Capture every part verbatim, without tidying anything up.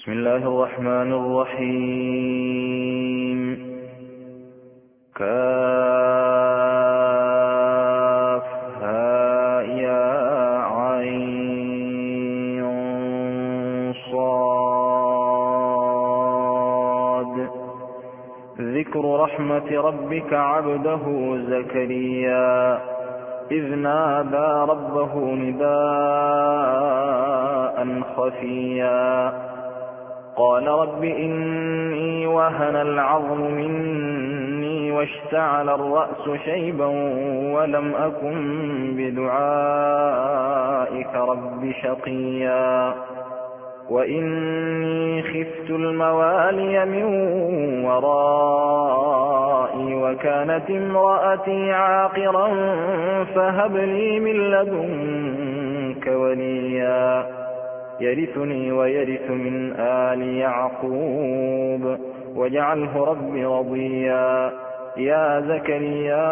بسم الله الرحمن الرحيم. كافها يا عين صاد. ذكر رحمة ربك عبده زكريا إذ نادى ربه نداء خفيا قال رب إني وهن العظم مني واشتعل الرأس شيبا ولم أكن بدعائك رب شقيا وإني خفت الموالي من ورائي وكانت امرأتي عاقرا فهب لي من لدنك وليا يرثني ويرث من آل يعقوب واجعله رب رضيا. يا زكريا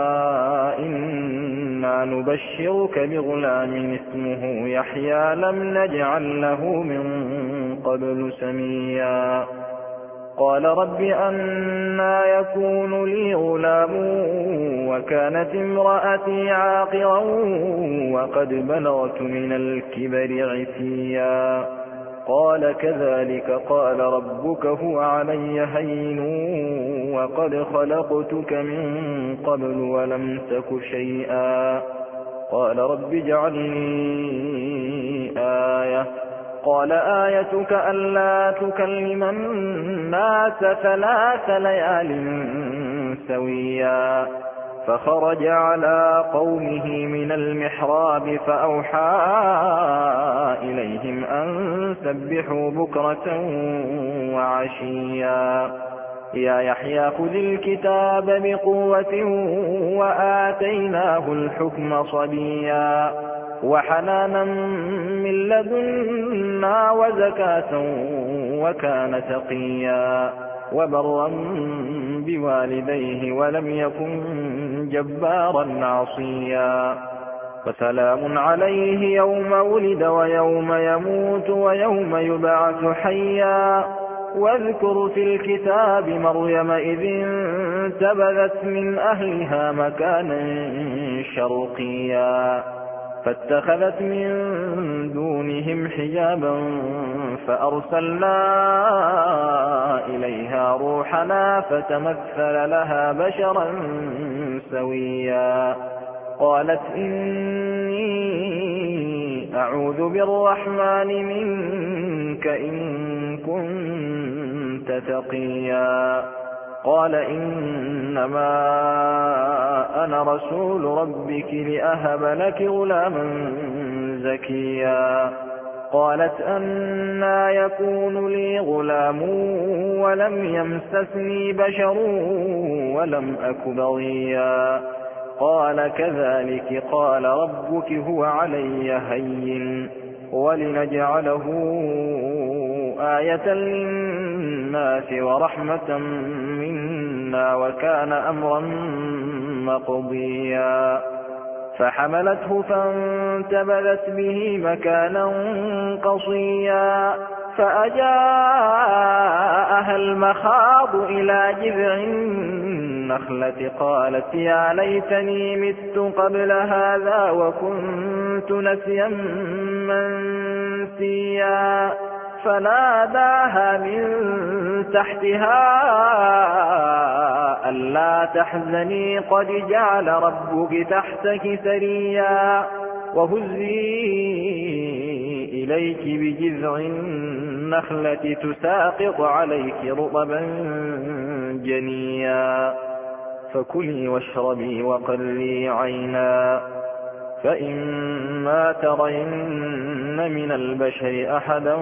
إنا نبشرك بغلام اسمه يحيى لم نجعل له من قبل سميا قال رب أنى يكون لي غلام وكانت امرأتي عاقرا وقد بلغت من الكبر عتيا قال كذلك قال ربك هو علي هين وقد خلقتك من قبل ولم تك شيئا قال رب اجعل لي آية قال آيتك ألا تكلم الناس ثلاث ليال سويا فخرج على قومه من المحراب فأوحى إليهم أن سبحوا بكرة وعشيا يا يحيى خذ الكتاب بقوة وآتيناه الحكم صبيا وحنانا من لدنا وزكاة وكان تقيا وبرا بوالديه ولم يكن جبارا عصيا وسلام عليه يوم ولد ويوم يموت ويوم يبعث حيا واذكر في الكتاب مريم إذ انتبذت من أهلها مكانا شرقيا فاتخذت من دونهم حجابا فأرسلنا إليها روحنا فتمثل لها بشرا سويا قالت إني أعوذ بالرحمن منك إن كنت تقيا قال إنما أنا رسول ربك لأهب لك غلاما زكيا قالت أنى يكون لي غلام ولم يمسسني بشر ولم أك بغيا قال كذلك قال ربك هو علي هين ولنجعله آية للناس ورحمة منا وكان أمرا مقضيا فحملته فانتبذت به مكانا قصيا فأجاءها المخاض إلى جذع النخلة قالت يا ليتني مت قبل هذا وكنت نسيا منسيا فناداها من تحتها ألا تحزني قد جعل ربك تحتك سريا وهزي إليك بجذع النخلة تساقط عليك رطبا جنيا فكلي واشربي وقري عينا فإما ترين من البشر أحدا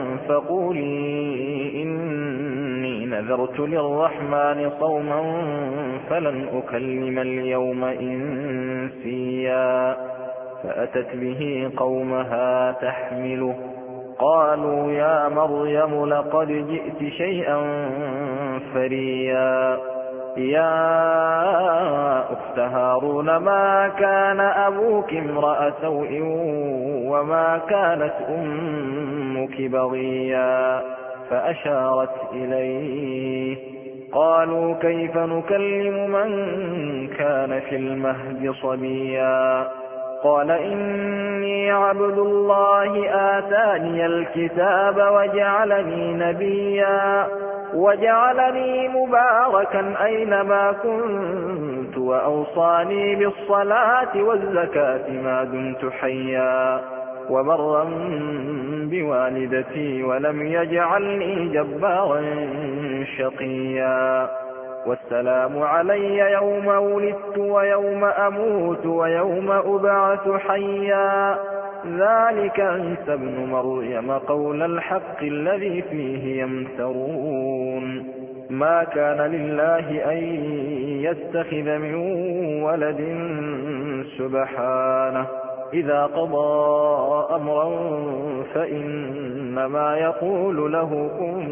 فقولي إني نذرت للرحمن صوما فلن أكلم اليوم إنسيا فأتت به قومها تحمله قالوا يا مريم لقد جئت شيئا فريا يا أخت هارون ما كان أبوك امرأ سوء وما كانت أمك بغيا فأشارت إليه. قالوا كيف نكلم من كان في المهد صبيا قال إني عبد الله آتاني الكتاب وجعلني نبيا وجعلني مباركا أينما كنت وأوصاني بالصلاة والزكاة ما دمت حيا وبرا بوالدتي ولم يجعلني جبارا شقيا والسلام علي يوم ولدت ويوم أموت ويوم أبعث حيا ذلك عيسى ابن مريم قول الحق الذي فيه يمترون ما كان لله أن يتخذ من ولد سبحانه إذا قضى أمرا فإنما يقول له كن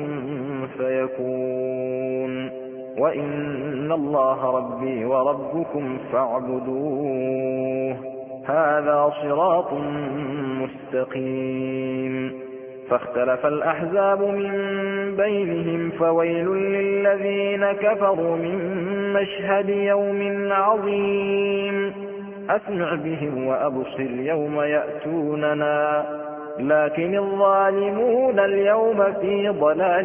فيكون وإن الله ربي وربكم فاعبدوه هذا صراط مستقيم. فاختلف الأحزاب من بينهم فويل للذين كفروا من مشهد يوم عظيم أسمع بهم وأبصر يوم يأتوننا لكن الظالمون اليوم في ضلال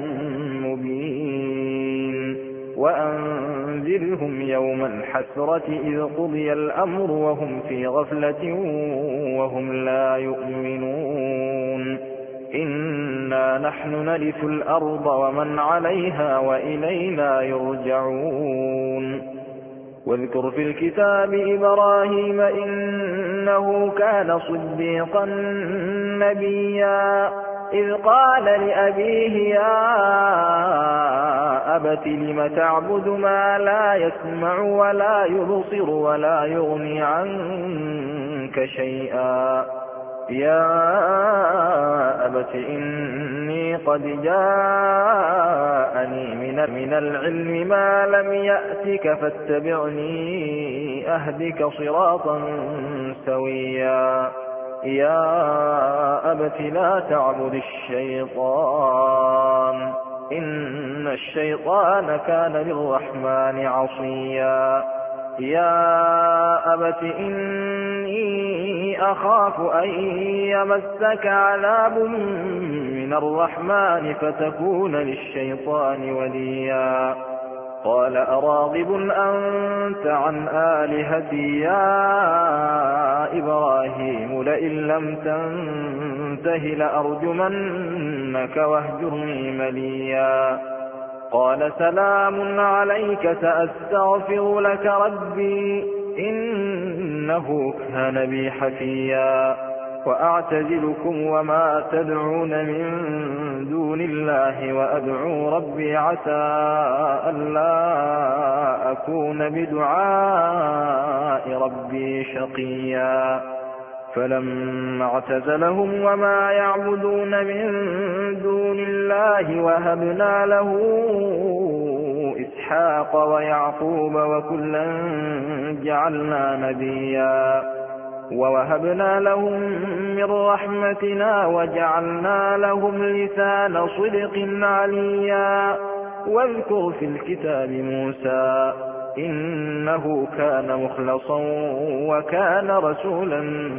مبين. وأنذرهم يوم الحسرة إذ قضي الأمر وهم في غفلة وهم لا يؤمنون إنا نحن نرث الأرض ومن عليها وإلينا يرجعون. واذكر في الكتاب إبراهيم إنه كان صديقا نبيا إذ قال لأبيه يا أبت لم تعبد ما لا يسمع ولا يبصر ولا يغني عنك شيئا يا أبت إني قد جاءني من العلم ما لم يأتك فاتبعني أهدك صراطا سويا يا أبت لا تعبد الشيطان إن الشيطان كان للرحمن عصيا يا أبت إني أخاف أن يمسك عذاب من الرحمن فتكون للشيطان وليا قال أراغب أنت عن آلهتي يا إبراهيم لئن لم تنته لأرجمنك واهجرني مليا قال سلام عليك سأستغفر لك ربي إنه كان بي حفيا وأعتزلكم وما تدعون من دون الله وأدعو ربي عسى ألا أكون بدعاء ربي شقيا فلما اعتزلهم وما يعبدون من دون الله وهبنا له إسحاق ويعقوب وكلا جعلنا نبيا ووهبنا لهم من رحمتنا وجعلنا لهم لسان صدق عليا واذكر في الكتاب موسى إنه كان مخلصا وكان رسولا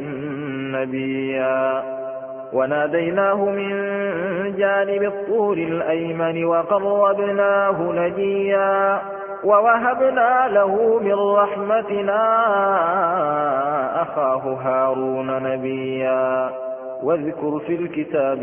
نبيا وناديناه من جانب الطور الأيمن وقربناه نجيا ووهبنا له من رحمتنا أخاه هارون نبيا واذكر في الكتاب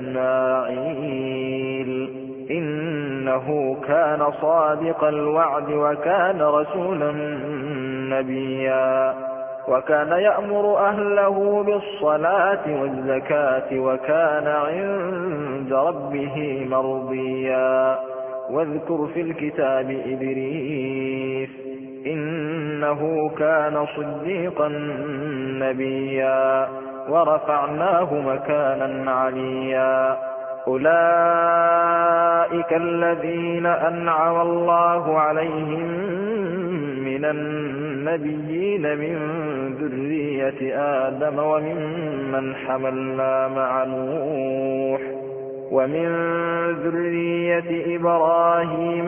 إسماعيل إنه كان صادق الوعد وكان رسولا نبيا وكان يأمر أهله بالصلاة والزكاة وكان عند ربه مرضيا واذكر في الكتاب إدريس إنه كان صديقا نبيا ورفعناه مكانا عليا أولئك أولئك الذين أنعم الله عليهم من النبيين من ذرية آدم وممن حملنا مع نوح ومن ذرية إبراهيم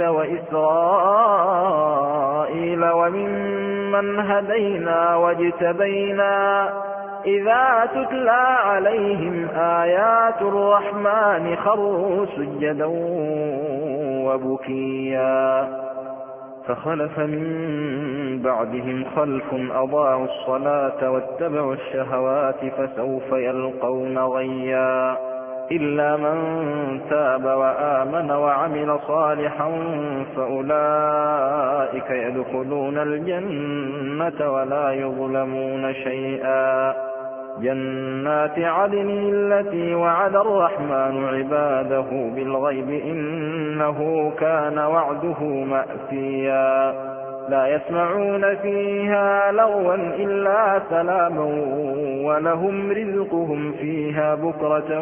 وإسرائيل وممن هدينا واجتبينا إذا تتلى عليهم آيات الرحمن خروا سجدا وبكيا فخلف من بعدهم خلف أضاعوا الصلاة واتبعوا الشهوات فسوف يلقون غيا إلا من تاب وآمن وعمل صالحا فأولئك يدخلون الجنة ولا يظلمون شيئا جنات عدن التي وعد الرحمن عباده بالغيب إنه كان وعده مأتيا لا يسمعون فيها لغوا إلا سلاما ولهم رزقهم فيها بكرة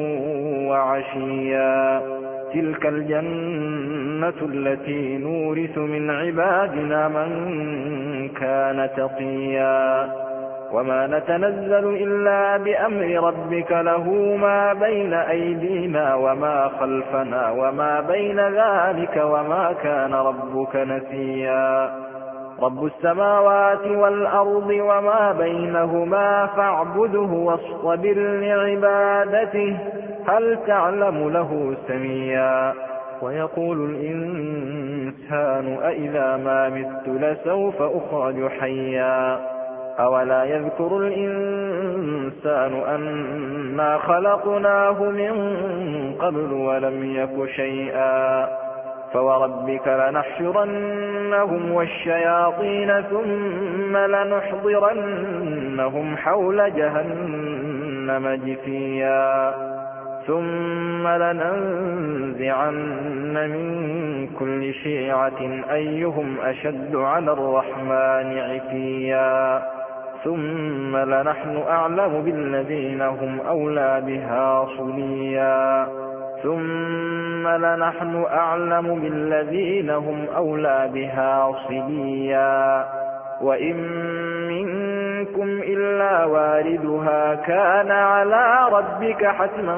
وعشيا تلك الجنة التي نورث من عبادنا من كان تقيا وما نتنزل إلا بأمر ربك له ما بين أيدينا وما خلفنا وما بين ذلك وما كان ربك نسيا رب السماوات والأرض وما بينهما فاعبده واصطبر لعبادته هل تعلم له سميا ويقول الإنسان أإذا ما مت لسوف أخرج حيا أولا يذكر الإنسان أنا خلقناه من قبل ولم يك شيئا فوربك لنحشرنهم والشياطين ثم لنحضرنهم حول جهنم جثيا ثم لننزعن من كل شيعة أيهم أشد على الرحمن عتيا ثم لنحن أعلم بالذين هم أولى بها صليا ثم لنحن أعلم بالذين هم أولى بها صليا وإن منكم إلا واردها كان على ربك حتما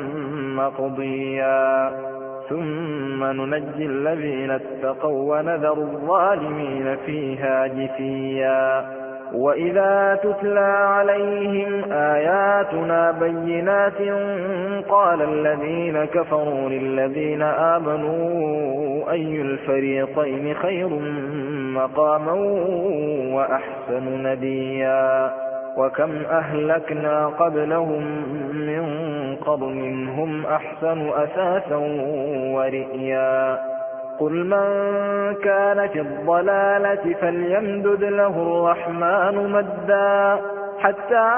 مقضيا ثم ننجي الذين اتقوا ونذر الظالمين فيها جثيا وإذا تتلى عليهم آياتنا بينات قال الذين كفروا للذين آمنوا أي الفريقين خير مقاما وأحسن نديا وكم أهلكنا قبلهم من قرن هم أحسن أثاثا ورئيا قل من كان في الضلالة فليمدد له الرحمن مدا حتى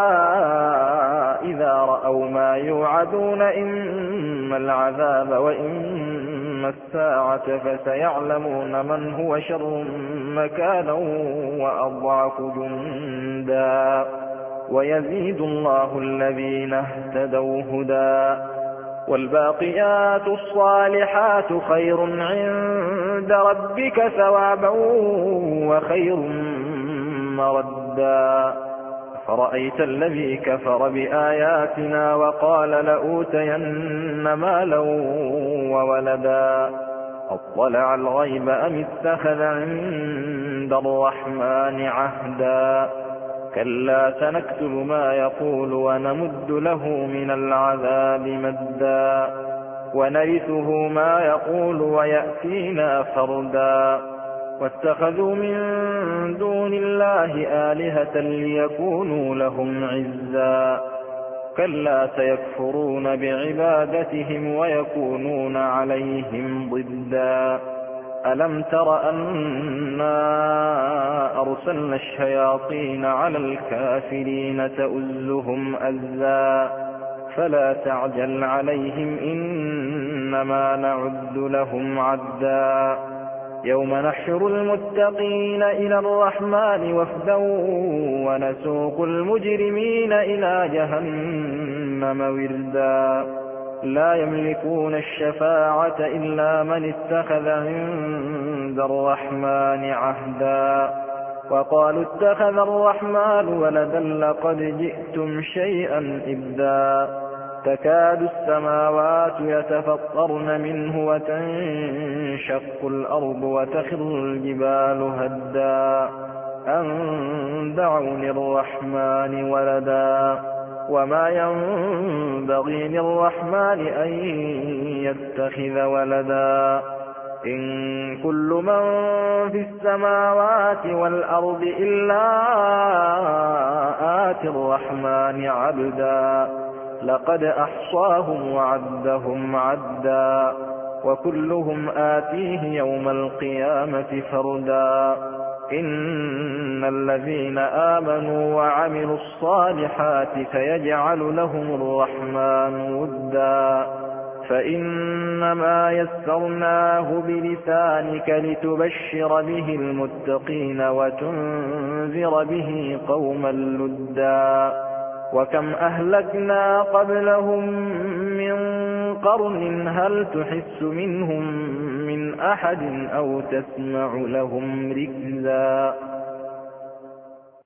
إذا رأوا ما يوعدون إما العذاب وإما الساعة فسيعلمون من هو شر مكانا وأضعف جندا ويزيد الله الذين اهتدوا هدى والباقيات الصالحات خير عند ربك ثوابا وخير مردا فرأيت الذي كفر بآياتنا وقال لأوتين مالا وولدا أطلع الغيب أم اتخذ عند الرحمن عهدا كلا سنكتب ما يقول ونمد له من العذاب مدا ونرثه ما يقول ويأتينا فردا واتخذوا من دون الله آلهة ليكونوا لهم عزا كلا سيكفرون بعبادتهم ويكونون عليهم ضدا ألم تر أنا أرسلنا الشياطين على الكافرين تؤزهم أزا فلا تعجل عليهم إنما نعد لهم عدا يوم نحشر المتقين إلى الرحمن وفدا ونسوق المجرمين إلى جهنم وردا لا يملكون الشفاعة إلا من اتخذ عند الرحمن عهدا وقالوا اتخذ الرحمن ولدا لقد جئتم شيئا إدا تكاد السماوات يتفطرن منه وتنشق الأرض وتخر الجبال هدا أن دعوا للرحمن ولدا وما ينبغي للرحمن أن يتخذ ولدا إن كل من في السماوات والأرض إلا آتي الرحمن عبدا لقد أحصاهم وعدهم عدا وكلهم آتيه يوم القيامة فردا إن الذين آمنوا وعملوا الصالحات سيجعل لهم الرحمن ودا فإنما يسرناه بلسانك لتبشر به المتقين وتنذر به قوما لدا وكم أهلكنا قبلهم من قرن هل تحس منهم من أحد أو تسمع لهم ركزا